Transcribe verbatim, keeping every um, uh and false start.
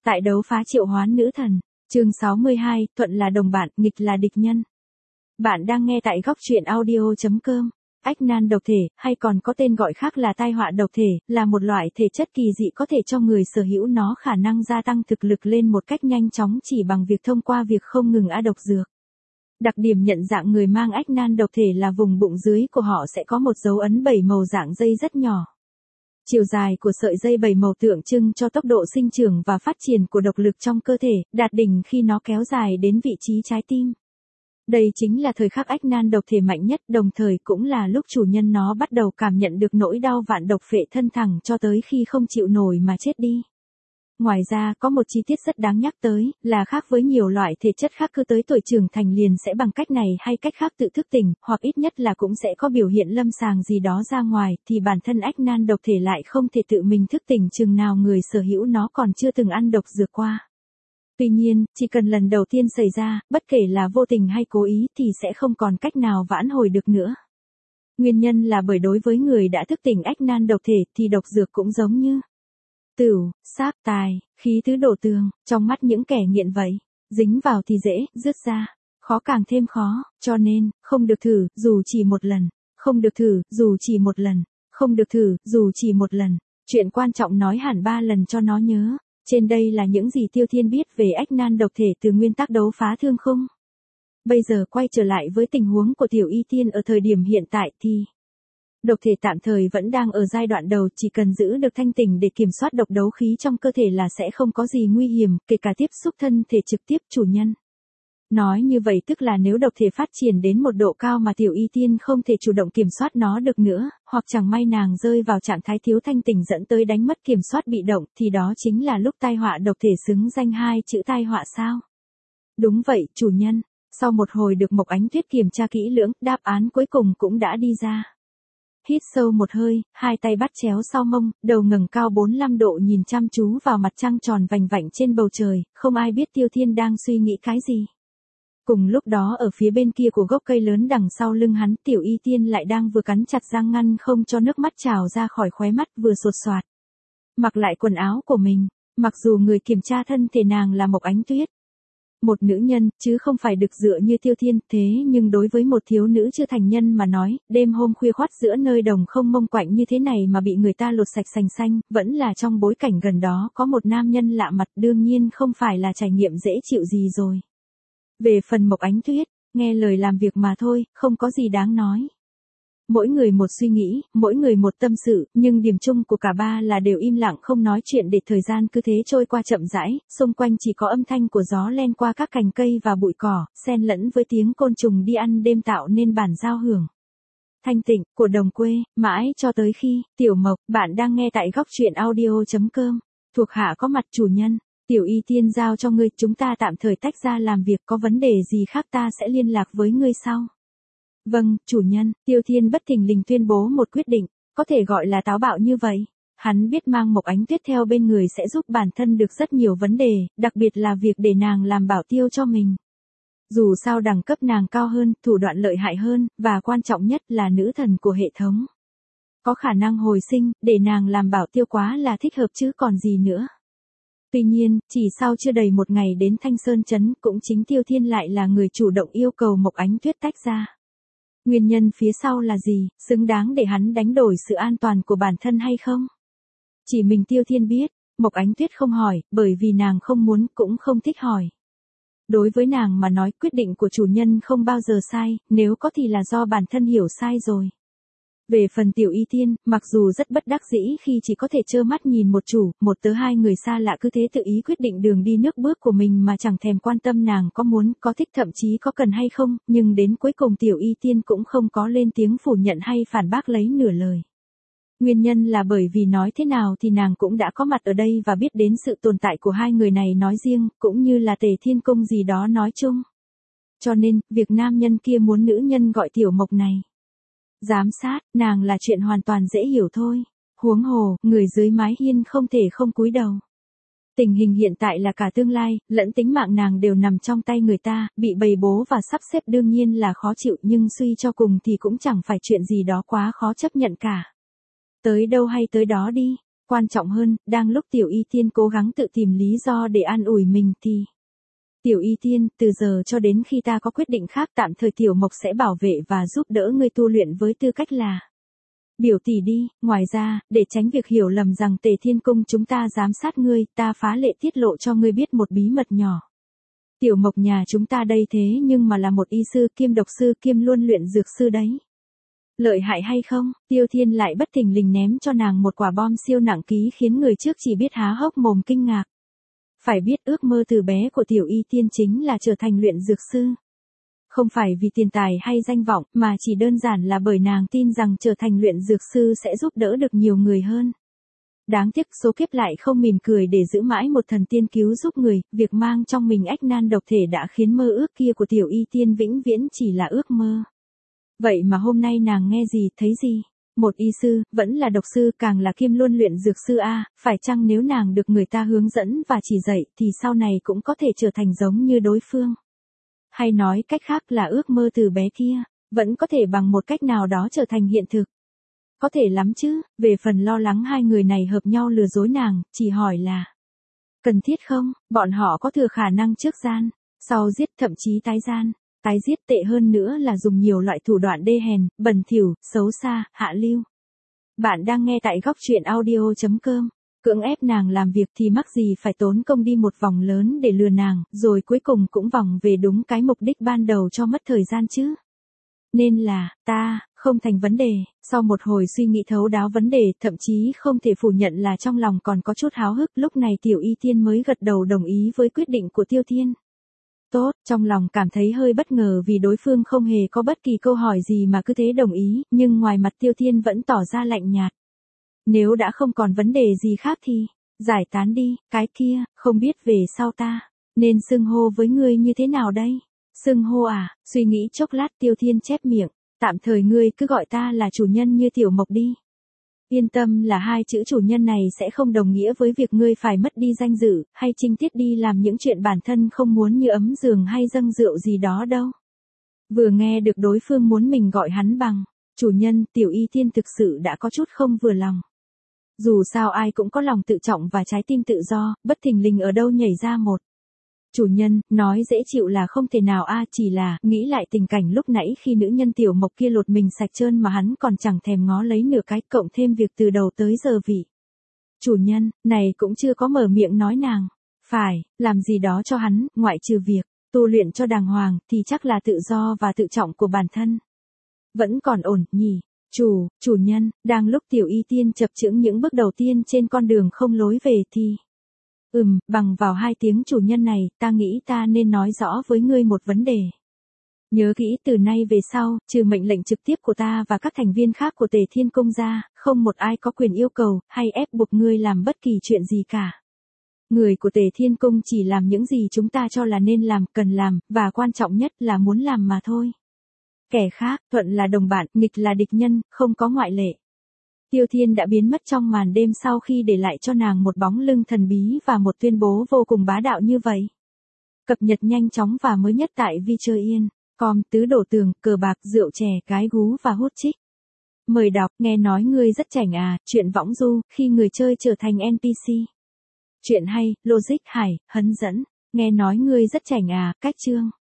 Tại đấu phá triệu hoán nữ thần, chương sáu mươi hai, thuận là đồng bạn, nghịch là địch nhân. Bạn đang nghe tại góc truyện audio.com. Ách nan độc thể, hay còn có tên gọi khác là tai họa độc thể, là một loại thể chất kỳ dị có thể cho người sở hữu nó khả năng gia tăng thực lực lên một cách nhanh chóng chỉ bằng việc thông qua việc không ngừng á độc dược. Đặc điểm nhận dạng người mang ách nan độc thể là vùng bụng dưới của họ sẽ có một dấu ấn bảy màu dạng dây rất nhỏ. Chiều dài của sợi dây bảy màu tượng trưng cho tốc độ sinh trưởng và phát triển của độc lực trong cơ thể, đạt đỉnh khi nó kéo dài đến vị trí trái tim. Đây chính là thời khắc ách nan độc thể mạnh nhất, đồng thời cũng là lúc chủ nhân nó bắt đầu cảm nhận được nỗi đau vạn độc phệ thân thẳng cho tới khi không chịu nổi mà chết đi. Ngoài ra, có một chi tiết rất đáng nhắc tới, là khác với nhiều loại thể chất khác cứ tới tuổi trưởng thành liền sẽ bằng cách này hay cách khác tự thức tỉnh, hoặc ít nhất là cũng sẽ có biểu hiện lâm sàng gì đó ra ngoài, thì bản thân ách nan độc thể lại không thể tự mình thức tỉnh chừng nào người sở hữu nó còn chưa từng ăn độc dược qua. Tuy nhiên, chỉ cần lần đầu tiên xảy ra, bất kể là vô tình hay cố ý thì sẽ không còn cách nào vãn hồi được nữa. Nguyên nhân là bởi đối với người đã thức tỉnh ách nan độc thể thì độc dược cũng giống như tửu, sáp, tài, khí tứ đổ tường, trong mắt những kẻ nghiện vậy, dính vào thì dễ, dứt ra, khó càng thêm khó, cho nên, không được thử, dù chỉ một lần, không được thử, dù chỉ một lần, không được thử, dù chỉ một lần, chuyện quan trọng nói hẳn ba lần cho nó nhớ. Trên đây là những gì Tiêu Thiên biết về ách nan độc thể từ nguyên tắc đấu phá thương khung. Bây giờ quay trở lại với tình huống của Tiểu Y Tiên ở thời điểm hiện tại thì độc thể tạm thời vẫn đang ở giai đoạn đầu, chỉ cần giữ được thanh tỉnh để kiểm soát độc đấu khí trong cơ thể là sẽ không có gì nguy hiểm, kể cả tiếp xúc thân thể trực tiếp chủ nhân. Nói như vậy tức là nếu độc thể phát triển đến một độ cao mà Tiểu Y Tiên không thể chủ động kiểm soát nó được nữa, hoặc chẳng may nàng rơi vào trạng thái thiếu thanh tỉnh dẫn tới đánh mất kiểm soát bị động, thì đó chính là lúc tai họa độc thể xứng danh hai chữ tai họa sao? Đúng vậy, chủ nhân. Sau một hồi được Mộc Ánh Tuyết kiểm tra kỹ lưỡng, đáp án cuối cùng cũng đã đi ra. Hít sâu một hơi, hai tay bắt chéo sau mông, đầu ngẩng cao bốn mươi lăm độ nhìn chăm chú vào mặt trăng tròn vành vạnh trên bầu trời, không ai biết Tiêu Thiên đang suy nghĩ cái gì. Cùng lúc đó ở phía bên kia của gốc cây lớn đằng sau lưng hắn, Tiểu Y Tiên lại đang vừa cắn chặt răng ngăn không cho nước mắt trào ra khỏi khóe mắt, vừa sột soạt mặc lại quần áo của mình, mặc dù người kiểm tra thân thể nàng là Mộc Ánh Tuyết, một nữ nhân, chứ không phải được dựa như Tiêu Thiên, thế nhưng đối với một thiếu nữ chưa thành nhân mà nói, đêm hôm khuya khoắt giữa nơi đồng không mông quạnh như thế này mà bị người ta lột sạch sành xanh, vẫn là trong bối cảnh gần đó có một nam nhân lạ mặt, đương nhiên không phải là trải nghiệm dễ chịu gì rồi. Về phần Mộc Ánh Tuyết, nghe lời làm việc mà thôi, không có gì đáng nói. Mỗi người một suy nghĩ, mỗi người một tâm sự, nhưng điểm chung của cả ba là đều im lặng không nói chuyện để thời gian cứ thế trôi qua chậm rãi, xung quanh chỉ có âm thanh của gió len qua các cành cây và bụi cỏ, xen lẫn với tiếng côn trùng đi ăn đêm tạo nên bản giao hưởng thanh tịnh của đồng quê, mãi cho tới khi, Tiểu Mộc, bạn đang nghe tại góc truyện audio.com, thuộc hạ có mặt chủ nhân. Tiểu Y Tiên giao cho ngươi, chúng ta tạm thời tách ra làm việc, có vấn đề gì khác ta sẽ liên lạc với ngươi sau. Vâng, chủ nhân. Tiêu Thiên bất thình lình tuyên bố một quyết định, có thể gọi là táo bạo như vậy. Hắn biết mang Mộc Ánh Tuyết theo bên người sẽ giúp bản thân được rất nhiều vấn đề, đặc biệt là việc để nàng làm bảo tiêu cho mình. Dù sao đẳng cấp nàng cao hơn, thủ đoạn lợi hại hơn, và quan trọng nhất là nữ thần của hệ thống. Có khả năng hồi sinh, để nàng làm bảo tiêu quá là thích hợp chứ còn gì nữa. Tuy nhiên, chỉ sau chưa đầy một ngày đến Thanh Sơn Trấn, cũng chính Tiêu Thiên lại là người chủ động yêu cầu Mộc Ánh Tuyết tách ra. Nguyên nhân phía sau là gì, xứng đáng để hắn đánh đổi sự an toàn của bản thân hay không? Chỉ mình Tiêu Thiên biết, Mộc Ánh Tuyết không hỏi, bởi vì nàng không muốn, cũng không thích hỏi. Đối với nàng mà nói, quyết định của chủ nhân không bao giờ sai, nếu có thì là do bản thân hiểu sai rồi. Về phần Tiểu Y Tiên, mặc dù rất bất đắc dĩ khi chỉ có thể trơ mắt nhìn một chủ, một tớ hai người xa lạ cứ thế tự ý quyết định đường đi nước bước của mình mà chẳng thèm quan tâm nàng có muốn, có thích thậm chí có cần hay không, nhưng đến cuối cùng Tiểu Y Tiên cũng không có lên tiếng phủ nhận hay phản bác lấy nửa lời. Nguyên nhân là bởi vì nói thế nào thì nàng cũng đã có mặt ở đây và biết đến sự tồn tại của hai người này nói riêng, cũng như là Tề Thiên Cung gì đó nói chung. Cho nên, việc nam nhân kia muốn nữ nhân gọi Tiểu Mộc này giám sát, nàng là chuyện hoàn toàn dễ hiểu thôi. Huống hồ, người dưới mái hiên không thể không cúi đầu. Tình hình hiện tại là cả tương lai, lẫn tính mạng nàng đều nằm trong tay người ta, bị bày bố và sắp xếp đương nhiên là khó chịu, nhưng suy cho cùng thì cũng chẳng phải chuyện gì đó quá khó chấp nhận cả. Tới đâu hay tới đó đi. Quan trọng hơn, đang lúc Tiểu Y Tiên cố gắng tự tìm lý do để an ủi mình thì... Tiểu Y Tiên, từ giờ cho đến khi ta có quyết định khác tạm thời Tiểu Mộc sẽ bảo vệ và giúp đỡ ngươi tu luyện với tư cách là biểu tỷ đi, ngoài ra, để tránh việc hiểu lầm rằng Tề Thiên Cung chúng ta giám sát ngươi, ta phá lệ tiết lộ cho ngươi biết một bí mật nhỏ. Tiểu Mộc nhà chúng ta đây thế nhưng mà là một y sư kiêm độc sư kiêm luôn luyện dược sư đấy. Lợi hại hay không? Tiêu Thiên lại bất thình lình ném cho nàng một quả bom siêu nặng ký khiến người trước chỉ biết há hốc mồm kinh ngạc. Phải biết ước mơ từ bé của Tiểu Y Tiên chính là trở thành luyện dược sư. Không phải vì tiền tài hay danh vọng mà chỉ đơn giản là bởi nàng tin rằng trở thành luyện dược sư sẽ giúp đỡ được nhiều người hơn. Đáng tiếc số kiếp lại không mỉm cười để giữ mãi một thần tiên cứu giúp người, việc mang trong mình ách nan độc thể đã khiến mơ ước kia của Tiểu Y Tiên vĩnh viễn chỉ là ước mơ. Vậy mà hôm nay nàng nghe gì, thấy gì? Một y sư, vẫn là độc sư, càng là kiêm luôn luyện dược sư a, phải chăng nếu nàng được người ta hướng dẫn và chỉ dạy thì sau này cũng có thể trở thành giống như đối phương? Hay nói cách khác là ước mơ từ bé kia, vẫn có thể bằng một cách nào đó trở thành hiện thực? Có thể lắm chứ, về phần lo lắng hai người này hợp nhau lừa dối nàng, chỉ hỏi là cần thiết không, bọn họ có thừa khả năng trước gian, sau giết thậm chí tái gian. Tái giết tệ hơn nữa là dùng nhiều loại thủ đoạn đê hèn, bẩn thỉu, xấu xa, hạ lưu. Bạn đang nghe tại góc truyện audio chấm com. Cưỡng ép nàng làm việc thì mắc gì phải tốn công đi một vòng lớn để lừa nàng, rồi cuối cùng cũng vòng về đúng cái mục đích ban đầu cho mất thời gian chứ. Nên là, ta, không thành vấn đề, sau một hồi suy nghĩ thấu đáo vấn đề, thậm chí không thể phủ nhận là trong lòng còn có chút háo hức, lúc này Tiểu Y Tiên mới gật đầu đồng ý với quyết định của Tiêu Thiên. Tốt, trong lòng cảm thấy hơi bất ngờ vì đối phương không hề có bất kỳ câu hỏi gì mà cứ thế đồng ý, nhưng ngoài mặt Tiêu Thiên vẫn tỏ ra lạnh nhạt. Nếu đã không còn vấn đề gì khác thì, giải tán đi, cái kia, không biết về sau ta, nên xưng hô với ngươi như thế nào đây? Xưng hô à, suy nghĩ chốc lát Tiêu Thiên chép miệng, tạm thời ngươi cứ gọi ta là chủ nhân như Tiểu Mộc đi. Yên tâm là hai chữ chủ nhân này sẽ không đồng nghĩa với việc ngươi phải mất đi danh dự, hay trinh tiết đi làm những chuyện bản thân không muốn như ấm giường hay dâng rượu gì đó đâu. Vừa nghe được đối phương muốn mình gọi hắn bằng chủ nhân, Tiểu Y Tiên thực sự đã có chút không vừa lòng. Dù sao ai cũng có lòng tự trọng và trái tim tự do, bất thình lình ở đâu nhảy ra một chủ nhân, nói dễ chịu là không thể nào a, chỉ là, nghĩ lại tình cảnh lúc nãy khi nữ nhân Tiểu Mộc kia lột mình sạch trơn mà hắn còn chẳng thèm ngó lấy nửa cái, cộng thêm việc từ đầu tới giờ vị chủ nhân, này cũng chưa có mở miệng nói nàng, phải, làm gì đó cho hắn, ngoại trừ việc tu luyện cho đàng hoàng, thì chắc là tự do và tự trọng của bản thân. Vẫn còn ổn, nhỉ? Chủ, chủ nhân, đang lúc Tiểu Y Tiên chập chững những bước đầu tiên trên con đường không lối về thì... Ừm, bằng vào hai tiếng chủ nhân này, ta nghĩ ta nên nói rõ với ngươi một vấn đề. Nhớ kỹ từ nay về sau, trừ mệnh lệnh trực tiếp của ta và các thành viên khác của Tề Thiên Cung ra, không một ai có quyền yêu cầu, hay ép buộc ngươi làm bất kỳ chuyện gì cả. Người của Tề Thiên Cung chỉ làm những gì chúng ta cho là nên làm, cần làm, và quan trọng nhất là muốn làm mà thôi. Kẻ khác, thuận là đồng bạn, nghịch là địch nhân, không có ngoại lệ. Tiêu Thiên đã biến mất trong màn đêm sau khi để lại cho nàng một bóng lưng thần bí và một tuyên bố vô cùng bá đạo như vậy. Cập nhật nhanh chóng và mới nhất tại vi chơi yên chấm com, tứ đổ tường, cờ bạc, rượu chè, gái gú và hút chích. Mời đọc, nghe nói ngươi rất chảnh à, chuyện võng du, khi người chơi trở thành en pê xê. Chuyện hay, logic hải, hấn dẫn, nghe nói ngươi rất chảnh à, cách chương.